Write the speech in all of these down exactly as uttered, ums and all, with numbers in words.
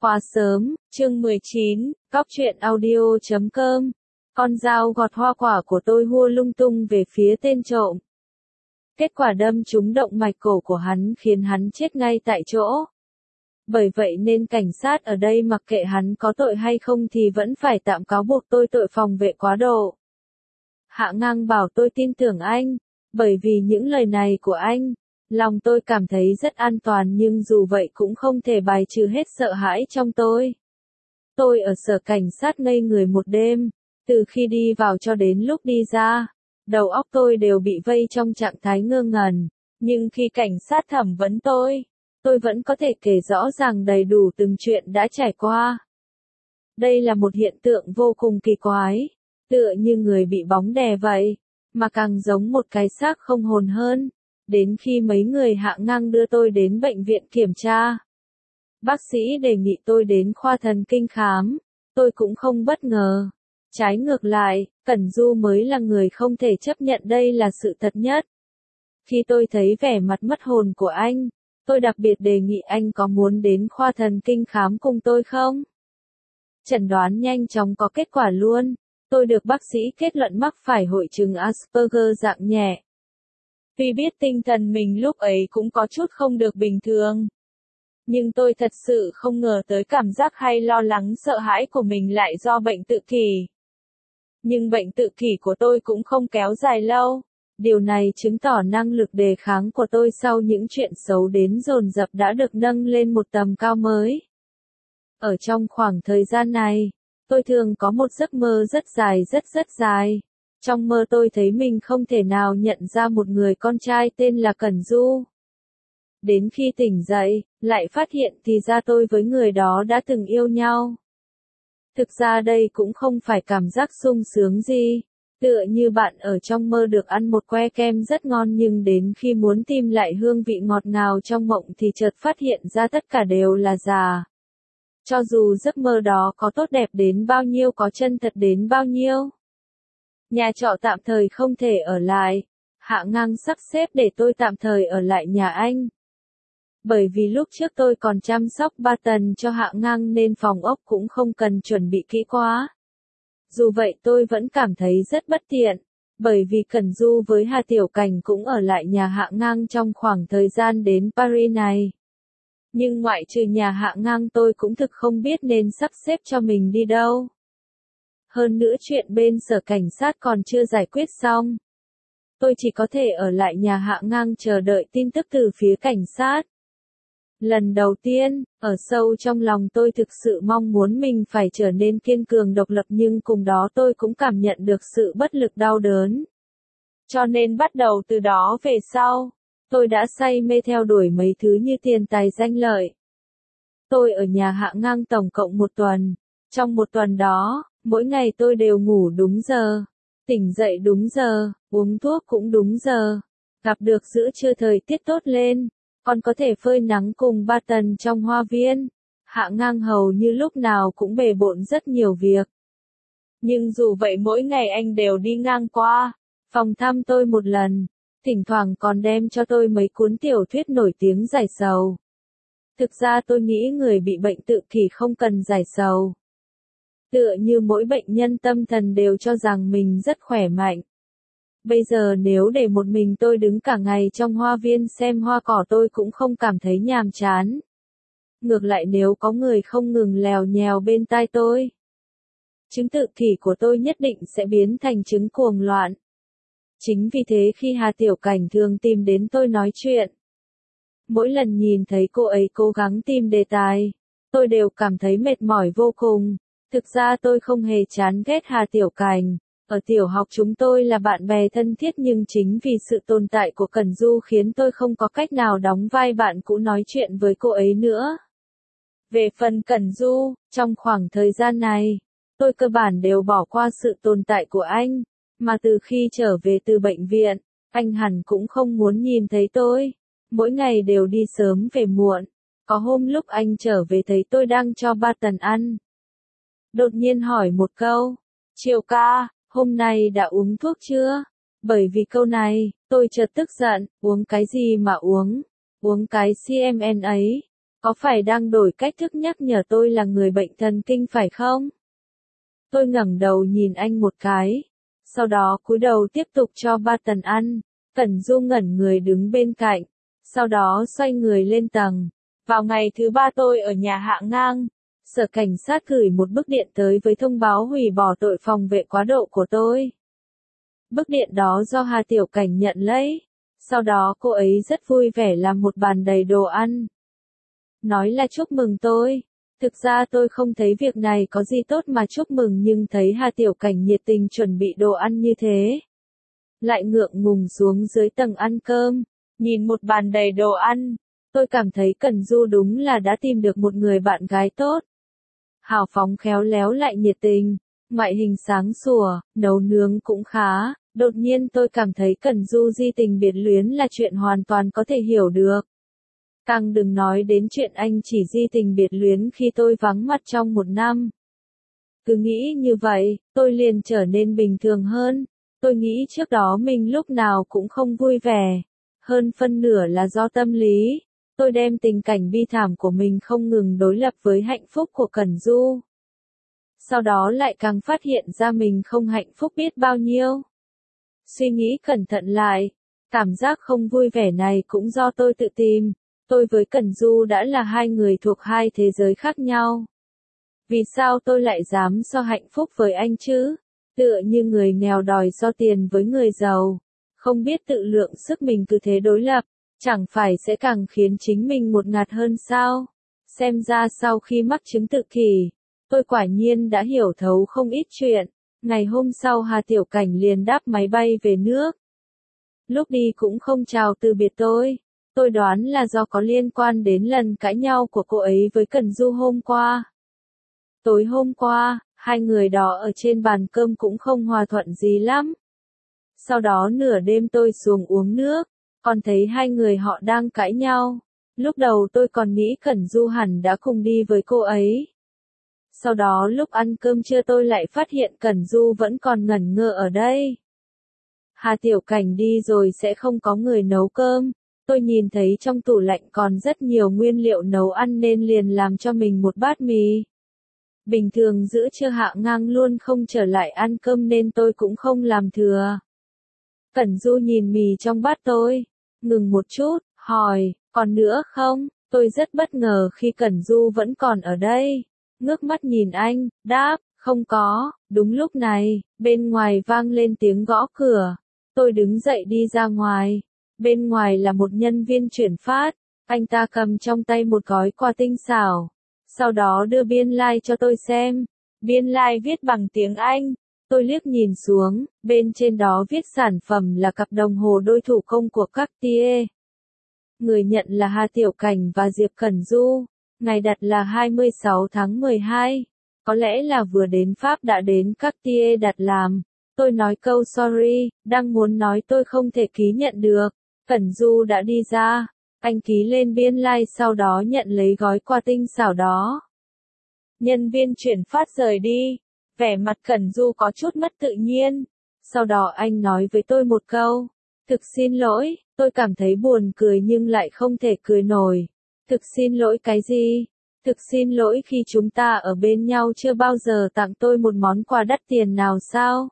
Quá sớm, chương mười chín, cóc truyện audio chấm com. Con dao gọt hoa quả của tôi hua lung tung về phía tên trộm. Kết quả đâm trúng động mạch cổ của hắn khiến hắn chết ngay tại chỗ. Bởi vậy nên cảnh sát ở đây mặc kệ hắn có tội hay không thì vẫn phải tạm cáo buộc tôi tội phòng vệ quá độ. Hạ Ngang bảo tôi tin tưởng anh, bởi vì những lời này của anh, lòng tôi cảm thấy rất an toàn, nhưng dù vậy cũng không thể bài trừ hết sợ hãi trong tôi. Tôi ở sở cảnh sát ngây người một đêm, từ khi đi vào cho đến lúc đi ra, đầu óc tôi đều bị vây trong trạng thái ngơ ngẩn, nhưng khi cảnh sát thẩm vấn tôi, tôi vẫn có thể kể rõ ràng đầy đủ từng chuyện đã trải qua. Đây là một hiện tượng vô cùng kỳ quái, tựa như người bị bóng đè vậy, mà càng giống một cái xác không hồn hơn. Đến khi mấy người Hạ Ngang đưa tôi đến bệnh viện kiểm tra, bác sĩ đề nghị tôi đến khoa thần kinh khám, tôi cũng không bất ngờ. Trái ngược lại, Cẩn Du mới là người không thể chấp nhận đây là sự thật nhất. Khi tôi thấy vẻ mặt mất hồn của anh, tôi đặc biệt đề nghị anh có muốn đến khoa thần kinh khám cùng tôi không? Chẩn đoán nhanh chóng có kết quả luôn, tôi được bác sĩ kết luận mắc phải hội chứng Asperger dạng nhẹ. Tuy biết tinh thần mình lúc ấy cũng có chút không được bình thường, nhưng tôi thật sự không ngờ tới cảm giác hay lo lắng sợ hãi của mình lại do bệnh tự kỷ. Nhưng bệnh tự kỷ của tôi cũng không kéo dài lâu, điều này chứng tỏ năng lực đề kháng của tôi sau những chuyện xấu đến dồn dập đã được nâng lên một tầm cao mới. Ở trong khoảng thời gian này, tôi thường có một giấc mơ rất dài rất rất dài. Trong mơ tôi thấy mình không thể nào nhận ra một người con trai tên là Cẩn Du. Đến khi tỉnh dậy, lại phát hiện thì ra tôi với người đó đã từng yêu nhau. Thực ra đây cũng không phải cảm giác sung sướng gì, tựa như bạn ở trong mơ được ăn một que kem rất ngon nhưng đến khi muốn tìm lại hương vị ngọt ngào trong mộng thì chợt phát hiện ra tất cả đều là giả. Cho dù giấc mơ đó có tốt đẹp đến bao nhiêu, có chân thật đến bao nhiêu. Nhà trọ tạm thời không thể ở lại, Hạ Ngang sắp xếp để tôi tạm thời ở lại nhà anh. Bởi vì lúc trước tôi còn chăm sóc ba tần cho Hạ Ngang nên phòng ốc cũng không cần chuẩn bị kỹ quá. Dù vậy tôi vẫn cảm thấy rất bất tiện, bởi vì Cẩn Du với Hà Tiểu Cảnh cũng ở lại nhà Hạ Ngang trong khoảng thời gian đến Paris này. Nhưng ngoại trừ nhà Hạ Ngang tôi cũng thực không biết nên sắp xếp cho mình đi đâu. Hơn nữa chuyện bên sở cảnh sát còn chưa giải quyết xong. Tôi chỉ có thể ở lại nhà Hạ Ngang chờ đợi tin tức từ phía cảnh sát. Lần đầu tiên, ở sâu trong lòng tôi thực sự mong muốn mình phải trở nên kiên cường độc lập, nhưng cùng đó tôi cũng cảm nhận được sự bất lực đau đớn. Cho nên bắt đầu từ đó về sau, tôi đã say mê theo đuổi mấy thứ như tiền tài danh lợi. Tôi ở nhà Hạ Ngang tổng cộng một tuần. Trong một tuần đó, mỗi ngày tôi đều ngủ đúng giờ, tỉnh dậy đúng giờ, uống thuốc cũng đúng giờ, gặp được giữa trưa thời tiết tốt lên, còn có thể phơi nắng cùng ba tần trong hoa viên. Hạ Ngang hầu như lúc nào cũng bề bộn rất nhiều việc. Nhưng dù vậy mỗi ngày anh đều đi ngang qua phòng thăm tôi một lần, thỉnh thoảng còn đem cho tôi mấy cuốn tiểu thuyết nổi tiếng giải sầu. Thực ra tôi nghĩ người bị bệnh tự kỷ không cần giải sầu. Tựa như mỗi bệnh nhân tâm thần đều cho rằng mình rất khỏe mạnh. Bây giờ nếu để một mình tôi đứng cả ngày trong hoa viên xem hoa cỏ tôi cũng không cảm thấy nhàm chán. Ngược lại nếu có người không ngừng lèo nhèo bên tai tôi, chứng tự kỷ của tôi nhất định sẽ biến thành chứng cuồng loạn. Chính vì thế khi Hà Tiểu Cảnh thường tìm đến tôi nói chuyện, mỗi lần nhìn thấy cô ấy cố gắng tìm đề tài, tôi đều cảm thấy mệt mỏi vô cùng. Thực ra tôi không hề chán ghét Hà Tiểu Cảnh, ở tiểu học chúng tôi là bạn bè thân thiết, nhưng chính vì sự tồn tại của Cẩn Du khiến tôi không có cách nào đóng vai bạn cũ nói chuyện với cô ấy nữa. Về phần Cẩn Du, trong khoảng thời gian này, tôi cơ bản đều bỏ qua sự tồn tại của anh, mà từ khi trở về từ bệnh viện, anh hẳn cũng không muốn nhìn thấy tôi, mỗi ngày đều đi sớm về muộn. Có hôm lúc anh trở về thấy tôi đang cho ba tần ăn, đột nhiên hỏi một câu, Triều ca, hôm nay đã uống thuốc chưa? Bởi vì câu này, tôi chợt tức giận, uống cái gì mà uống, uống cái xê em en ấy, Có phải đang đổi cách thức nhắc nhở tôi là người bệnh thần kinh phải không? Tôi ngẩng đầu nhìn anh một cái. Sau đó cúi đầu tiếp tục cho ba tần ăn. Cẩn Du ngẩn người đứng bên cạnh. Sau đó xoay người lên tầng. Vào ngày thứ ba tôi ở nhà Hạ Ngang. Sở cảnh sát gửi một bức điện tới với thông báo hủy bỏ tội phòng vệ quá độ của tôi. Bức điện đó do Hà Tiểu Cảnh nhận lấy. Sau đó cô ấy rất vui vẻ làm một bàn đầy đồ ăn. Nói là chúc mừng tôi. Thực ra tôi không thấy việc này có gì tốt mà chúc mừng, nhưng thấy Hà Tiểu Cảnh nhiệt tình chuẩn bị đồ ăn như thế. Lại ngượng ngùng xuống dưới tầng ăn cơm. Nhìn một bàn đầy đồ ăn. Tôi cảm thấy Cẩn Du đúng là đã tìm được một người bạn gái tốt. Hào phóng khéo léo lại nhiệt tình. Ngoại hình sáng sủa, nấu nướng cũng khá. Đột nhiên tôi cảm thấy Cẩn Du di tình biệt luyến là chuyện hoàn toàn có thể hiểu được. Càng đừng nói đến chuyện anh chỉ di tình biệt luyến khi tôi vắng mặt trong một năm. Cứ nghĩ như vậy, tôi liền trở nên bình thường hơn. Tôi nghĩ trước đó mình lúc nào cũng không vui vẻ. Hơn phân nửa là do tâm lý. Tôi đem tình cảnh bi thảm của mình không ngừng đối lập với hạnh phúc của Cẩn Du. Sau đó lại càng phát hiện ra mình không hạnh phúc biết bao nhiêu. Suy nghĩ cẩn thận lại, cảm giác không vui vẻ này cũng do tôi tự tìm. Tôi với Cẩn Du đã là hai người thuộc hai thế giới khác nhau. Vì sao tôi lại dám so hạnh phúc với anh chứ? Tựa như người nghèo đòi so tiền với người giàu. Không biết tự lượng sức mình cứ thế đối lập, chẳng phải sẽ càng khiến chính mình một ngạt hơn sao? Xem ra sau khi mắc chứng tự kỷ, tôi quả nhiên đã hiểu thấu không ít chuyện. Ngày hôm sau Hà Tiểu Cảnh liền đáp máy bay về nước. Lúc đi cũng không chào từ biệt tôi. Tôi đoán là do có liên quan đến lần cãi nhau của cô ấy với Cẩn Du hôm qua. Tối hôm qua, hai người đó ở trên bàn cơm cũng không hòa thuận gì lắm. Sau đó nửa đêm tôi xuống uống nước, còn thấy hai người họ đang cãi nhau. Lúc đầu tôi còn nghĩ Cẩn Du hẳn đã cùng đi với cô ấy. Sau đó lúc ăn cơm trưa tôi lại phát hiện Cẩn Du vẫn còn ngẩn ngơ ở đây. Hà Tiểu Cảnh đi rồi sẽ không có người nấu cơm. Tôi nhìn thấy trong tủ lạnh còn rất nhiều nguyên liệu nấu ăn nên liền làm cho mình một bát mì. Bình thường giữa trưa Hạ Ngang luôn không trở lại ăn cơm nên tôi cũng không làm thừa. Cẩn Du nhìn mì trong bát tôi, ngừng một chút, hỏi, còn nữa không? Tôi rất bất ngờ khi Cẩn Du vẫn còn ở đây. Ngước mắt nhìn anh, đáp, không có. Đúng lúc này, bên ngoài vang lên tiếng gõ cửa. Tôi đứng dậy đi ra ngoài. Bên ngoài là một nhân viên chuyển phát. Anh ta cầm trong tay một gói quà tinh xảo. Sau đó đưa biên lai like cho tôi xem. Biên lai like viết bằng tiếng Anh. Tôi liếc nhìn xuống, bên trên đó viết sản phẩm là cặp đồng hồ đôi thủ công của Cartier. Người nhận là Hà Tiểu Cảnh và Diệp Cẩn Du. Ngày đặt là hai mươi sáu tháng mười hai. Có lẽ là vừa đến Pháp đã đến Cartier đặt làm. Tôi nói câu sorry, đang muốn nói tôi không thể ký nhận được. Cẩn Du đã đi ra. Anh ký lên biên lai like sau đó nhận lấy gói quà tinh xảo đó. Nhân viên chuyển phát rời đi. Vẻ mặt Cẩn Du có chút mất tự nhiên. Sau đó anh nói với tôi một câu. Thực xin lỗi, tôi cảm thấy buồn cười nhưng lại không thể cười nổi. Thực xin lỗi cái gì? Thực xin lỗi khi chúng ta ở bên nhau chưa bao giờ tặng tôi một món quà đắt tiền nào sao?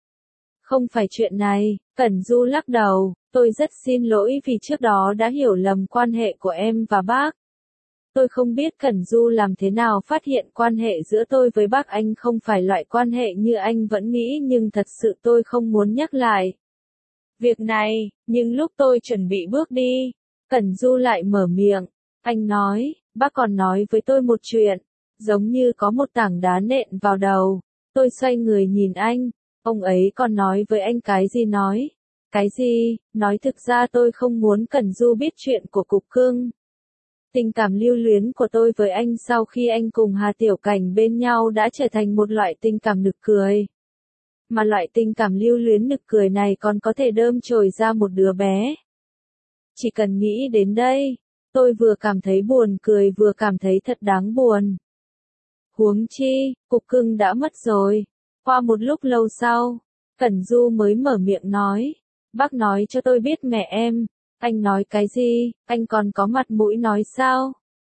Không phải chuyện này, Cẩn Du lắc đầu. Tôi rất xin lỗi vì trước đó đã hiểu lầm quan hệ của em và bác. Tôi không biết Cẩn Du làm thế nào phát hiện quan hệ giữa tôi với bác anh không phải loại quan hệ như anh vẫn nghĩ, nhưng thật sự tôi không muốn nhắc lại việc này. Nhưng lúc tôi chuẩn bị bước đi, Cẩn Du lại mở miệng. Anh nói, bác còn nói với tôi một chuyện, giống như có một tảng đá nện vào đầu. Tôi xoay người nhìn anh, ông ấy còn nói với anh cái gì nói? Cái gì? Nói thực ra tôi không muốn Cẩn Du biết chuyện của Cục Cưng. Tình cảm lưu luyến của tôi với anh sau khi anh cùng Hà Tiểu Cảnh bên nhau đã trở thành một loại tình cảm nực cười. Mà loại tình cảm lưu luyến nực cười này còn có thể đơm chồi ra một đứa bé. Chỉ cần nghĩ đến đây, tôi vừa cảm thấy buồn cười vừa cảm thấy thật đáng buồn. Huống chi, Cục Cưng đã mất rồi. Qua một lúc lâu sau, Cẩn Du mới mở miệng nói. Bác nói cho tôi biết mẹ em. Anh nói cái gì? Anh còn có mặt mũi nói sao?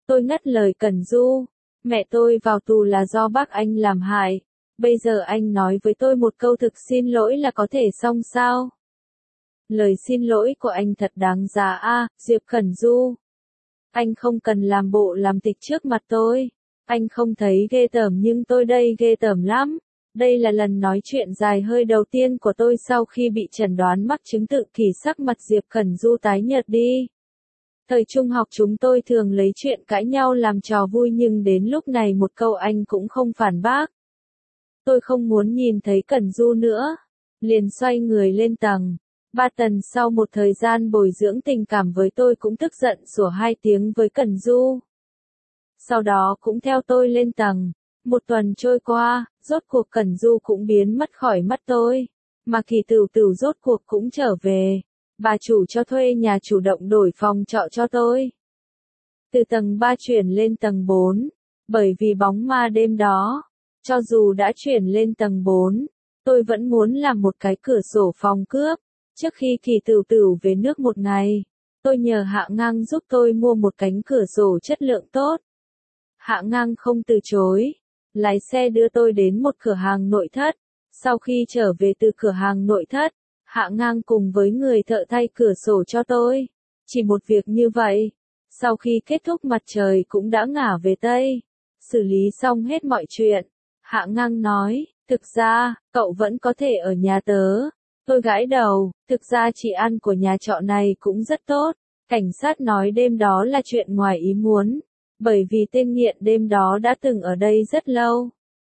Tôi ngắt lời Cẩn Du. Mẹ tôi vào tù là do bác anh làm hại. Bây giờ anh nói với tôi một câu thực xin lỗi là có thể xong sao? Lời xin lỗi của anh thật đáng giá a, Diệp Cẩn Du. Anh không cần làm bộ làm tịch trước mặt tôi. Anh không thấy ghê tởm nhưng tôi đây ghê tởm lắm. Đây là lần nói chuyện dài hơi đầu tiên của tôi sau khi bị chẩn đoán mắc chứng tự kỷ. Sắc mặt Diệp Cẩn Du tái nhợt đi. Thời trung học chúng tôi thường lấy chuyện cãi nhau làm trò vui nhưng đến lúc này một câu anh cũng không phản bác. Tôi không muốn nhìn thấy Cẩn Du nữa. Liền xoay người lên tầng. Ba Tần sau một thời gian bồi dưỡng tình cảm với tôi cũng tức giận sủa hai tiếng với Cẩn Du. Sau đó cũng theo tôi lên tầng. Một tuần trôi qua, rốt cuộc Cẩn Du cũng biến mất khỏi mắt tôi. Mà Kỳ Tửu Tửu rốt cuộc cũng trở về. Bà chủ cho thuê nhà chủ động đổi phòng trọ cho tôi. Từ tầng ba chuyển lên tầng bốn. Bởi vì bóng ma đêm đó. Cho dù đã chuyển lên tầng bốn, tôi vẫn muốn làm một cái cửa sổ phòng cướp. Trước khi Kỳ Tửu Tửu về nước một ngày, tôi nhờ Hạ Ngang giúp tôi mua một cánh cửa sổ chất lượng tốt. Hạ Ngang không từ chối, lái xe đưa tôi đến một cửa hàng nội thất. Sau khi trở về từ cửa hàng nội thất, Hạ Ngang cùng với người thợ thay cửa sổ cho tôi. Chỉ một việc như vậy. Sau khi kết thúc mặt trời cũng đã ngả về Tây. Xử lý xong hết mọi chuyện. Hạ Ngang nói, thực ra, cậu vẫn có thể ở nhà tớ. Tôi gãi đầu, thực ra chị ăn của nhà trọ này cũng rất tốt. Cảnh sát nói đêm đó là chuyện ngoài ý muốn. Bởi vì tên nghiện đêm đó đã từng ở đây rất lâu.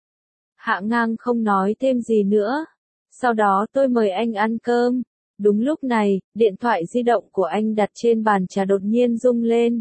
Hạ Ngang không nói thêm gì nữa. Sau đó tôi mời anh ăn cơm. Đúng lúc này, điện thoại di động của anh đặt trên bàn trà đột nhiên rung lên.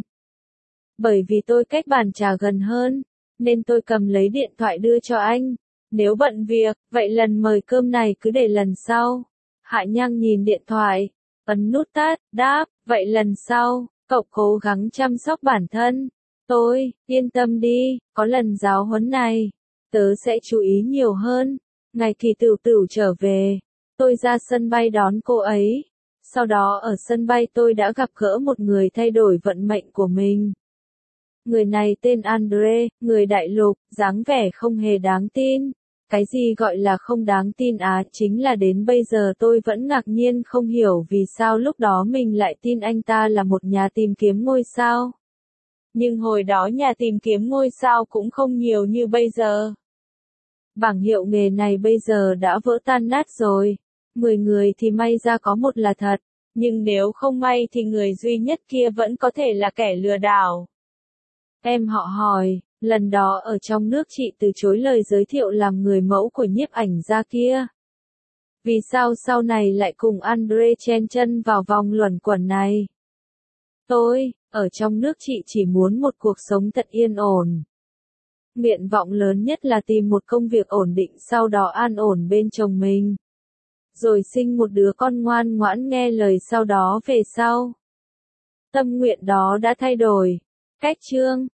Bởi vì tôi cách bàn trà gần hơn, nên tôi cầm lấy điện thoại đưa cho anh. Nếu bận việc, vậy lần mời cơm này cứ để lần sau. Hạ Nhang nhìn điện thoại, ấn nút tắt, đáp, vậy lần sau, cậu cố gắng chăm sóc bản thân. Tôi, yên tâm đi, có lần giáo huấn này, tớ sẽ chú ý nhiều hơn. Ngày Kỳ Tửu Tửu trở về, tôi ra sân bay đón cô ấy. Sau đó ở sân bay tôi đã gặp gỡ một người thay đổi vận mệnh của mình. Người này tên Andre, người đại lục, dáng vẻ không hề đáng tin. Cái gì gọi là không đáng tin á, chính là đến bây giờ tôi vẫn ngạc nhiên không hiểu vì sao lúc đó mình lại tin anh ta là một nhà tìm kiếm ngôi sao. Nhưng hồi đó nhà tìm kiếm ngôi sao cũng không nhiều như bây giờ. Bảng hiệu nghề này bây giờ đã vỡ tan nát rồi. Mười người thì may ra có một là thật, nhưng nếu không may thì người duy nhất kia vẫn có thể là kẻ lừa đảo. Em họ hỏi, lần đó ở trong nước chị từ chối lời giới thiệu làm người mẫu của nhiếp ảnh gia kia. Vì sao sau này lại cùng Andre chen chân vào vòng luẩn quẩn này? Tôi, ở trong nước chị chỉ muốn một cuộc sống thật yên ổn. Nguyện vọng lớn nhất là tìm một công việc ổn định sau đó an ổn bên chồng mình. Rồi sinh một đứa con ngoan ngoãn nghe lời sau đó về sau. Tâm nguyện đó đã thay đổi. Cách chương